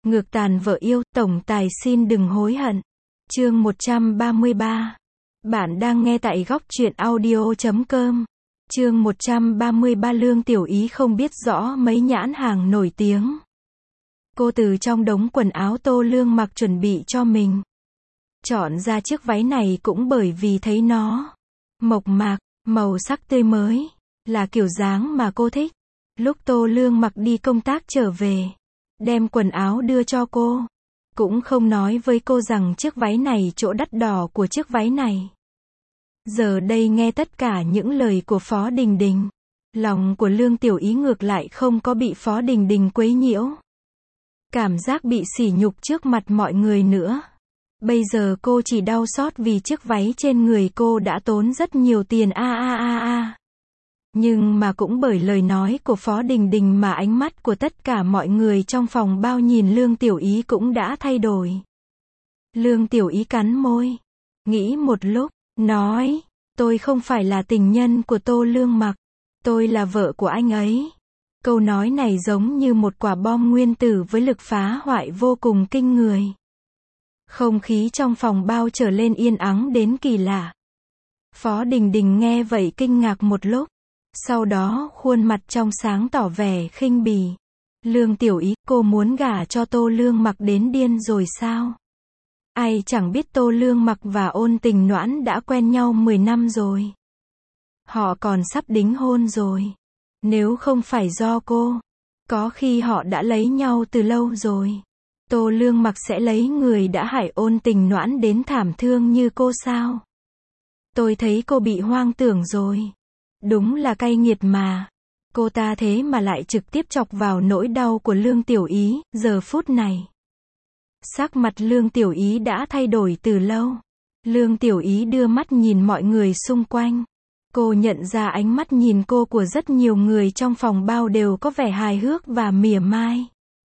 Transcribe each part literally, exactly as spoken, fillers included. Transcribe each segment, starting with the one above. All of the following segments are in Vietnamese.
Ngược tàn vợ yêu, tổng tài xin đừng hối hận. Chương một trăm ba mươi ba. Bạn đang nghe tại góc truyện audio chấm com. Chương một trăm ba mươi ba. Lương Tiểu Ý không biết rõ mấy nhãn hàng nổi tiếng. Cô từ trong đống quần áo Tô Lương mặc chuẩn bị cho mình, chọn ra chiếc váy này cũng bởi vì thấy nó mộc mạc, màu sắc tươi mới, là kiểu dáng mà cô thích. Lúc Tô Lương mặc đi công tác trở về, đem quần áo đưa cho cô, cũng không nói với cô rằng chiếc váy này chỗ đắt đỏ của chiếc váy này. Giờ đây nghe tất cả những lời của Phó Đình Đình, lòng của Lương Tiểu Ý ngược lại không có bị Phó Đình Đình quấy nhiễu. Cảm giác bị sỉ nhục trước mặt mọi người nữa. Bây giờ cô chỉ đau xót vì chiếc váy trên người cô đã tốn rất nhiều tiền a a a a. Nhưng mà cũng bởi lời nói của Phó Đình Đình mà ánh mắt của tất cả mọi người trong phòng bao nhìn Lương Tiểu Ý cũng đã thay đổi. Lương Tiểu Ý cắn môi, nghĩ một lúc, nói, tôi không phải là tình nhân của Tô Lương Mặc, tôi là vợ của anh ấy. Câu nói này giống như một quả bom nguyên tử với lực phá hoại vô cùng kinh người. Không khí trong phòng bao trở lên yên ắng đến kỳ lạ. Phó Đình Đình nghe vậy kinh ngạc một lúc, sau đó khuôn mặt trong sáng tỏ vẻ khinh bỉ. Lương Tiểu Ý, cô muốn gả cho Tô Lương Mặc đến điên rồi sao? Ai chẳng biết Tô Lương Mặc và Ôn Tình Noãn đã quen nhau mười năm rồi. Họ còn sắp đính hôn rồi. Nếu không phải do cô, có khi họ đã lấy nhau từ lâu rồi. Tô Lương Mặc sẽ lấy người đã hại Ôn Tình Noãn đến thảm thương như cô sao? Tôi thấy cô bị hoang tưởng rồi. Đúng là cay nghiệt mà. Cô ta thế mà lại trực tiếp chọc vào nỗi đau của Lương Tiểu Ý, giờ phút này. Sắc mặt Lương Tiểu Ý đã thay đổi từ lâu. Lương Tiểu Ý đưa mắt nhìn mọi người xung quanh. Cô nhận ra ánh mắt nhìn cô của rất nhiều người trong phòng bao đều có vẻ hài hước và mỉa mai.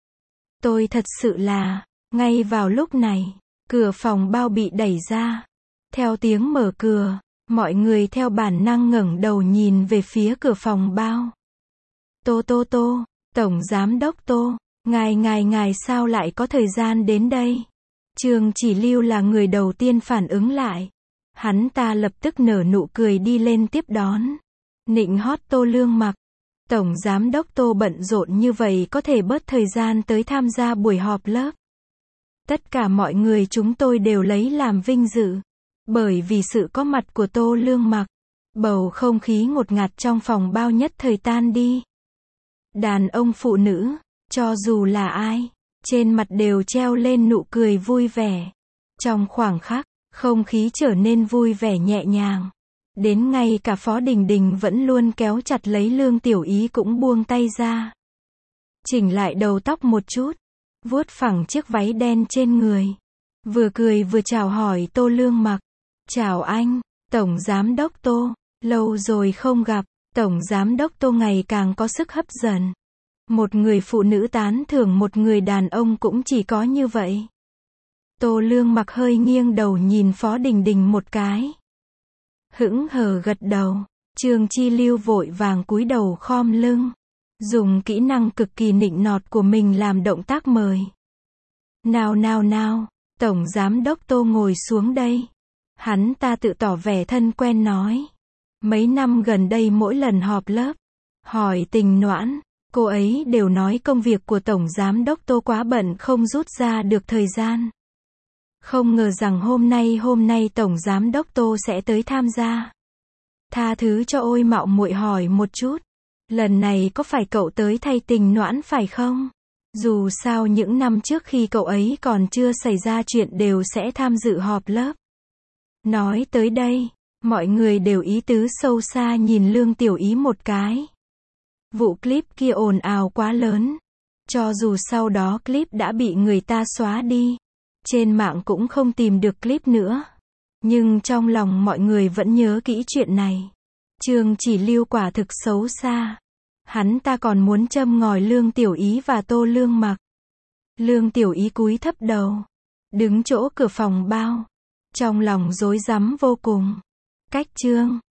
Tôi thật sự là, ngay vào lúc này, cửa phòng bao bị đẩy ra. Theo tiếng mở cửa, mọi người theo bản năng ngẩng đầu nhìn về phía cửa phòng bao. Tô Tô Tô, Tổng Giám Đốc Tô, ngài ngài ngài sao lại có thời gian đến đây? Trương Chỉ Lưu là người đầu tiên phản ứng lại. Hắn ta lập tức nở nụ cười đi lên tiếp đón. Nịnh hót Tô Lương Mặc. Tổng Giám Đốc Tô bận rộn như vậy có thể bớt thời gian tới tham gia buổi họp lớp. Tất cả mọi người chúng tôi đều lấy làm vinh dự. Bởi vì sự có mặt của Tô Lương Mặc, bầu không khí ngột ngạt trong phòng bao nhất thời tan đi. Đàn ông phụ nữ, cho dù là ai, trên mặt đều treo lên nụ cười vui vẻ. Trong khoảng khắc, không khí trở nên vui vẻ nhẹ nhàng. Đến ngay cả Phó Đình Đình vẫn luôn kéo chặt lấy Lương Tiểu Ý cũng buông tay ra. Chỉnh lại đầu tóc một chút, vuốt phẳng chiếc váy đen trên người. Vừa cười vừa chào hỏi Tô Lương Mặc. Chào anh, Tổng Giám Đốc Tô, lâu rồi không gặp. Tổng Giám Đốc Tô ngày càng có sức hấp dẫn. Một người phụ nữ tán thưởng một người đàn ông cũng chỉ có như vậy. Tô Lương Mặc hơi nghiêng đầu nhìn Phó Đình Đình một cái. Hững hờ gật đầu. Trương Chi Lưu vội vàng cúi đầu khom lưng, dùng kỹ năng cực kỳ nịnh nọt của mình làm động tác mời. Nào nào nào, Tổng Giám Đốc Tô ngồi xuống đây. Hắn ta tự tỏ vẻ thân quen nói. Mấy năm gần đây mỗi lần họp lớp, hỏi Tình Noãn, cô ấy đều nói công việc của Tổng Giám Đốc Tô quá bận không rút ra được thời gian. Không ngờ rằng hôm nay hôm nay Tổng Giám Đốc Tô sẽ tới tham gia. Tha thứ cho ôi mạo muội hỏi một chút. Lần này có phải cậu tới thay Tình Noãn phải không? Dù sao những năm trước khi cậu ấy còn chưa xảy ra chuyện đều sẽ tham dự họp lớp. Nói tới đây, mọi người đều ý tứ sâu xa nhìn Lương Tiểu Ý một cái. Vụ clip kia ồn ào quá lớn. Cho dù sau đó clip đã bị người ta xóa đi, trên mạng cũng không tìm được clip nữa. Nhưng trong lòng mọi người vẫn nhớ kỹ chuyện này. Trương Chỉ Lưu quả thực xấu xa. Hắn ta còn muốn châm ngòi Lương Tiểu Ý và Tô Lương Mặc. Lương Tiểu Ý cúi thấp đầu, đứng chỗ cửa phòng bao, trong lòng rối rắm vô cùng. Cách Trương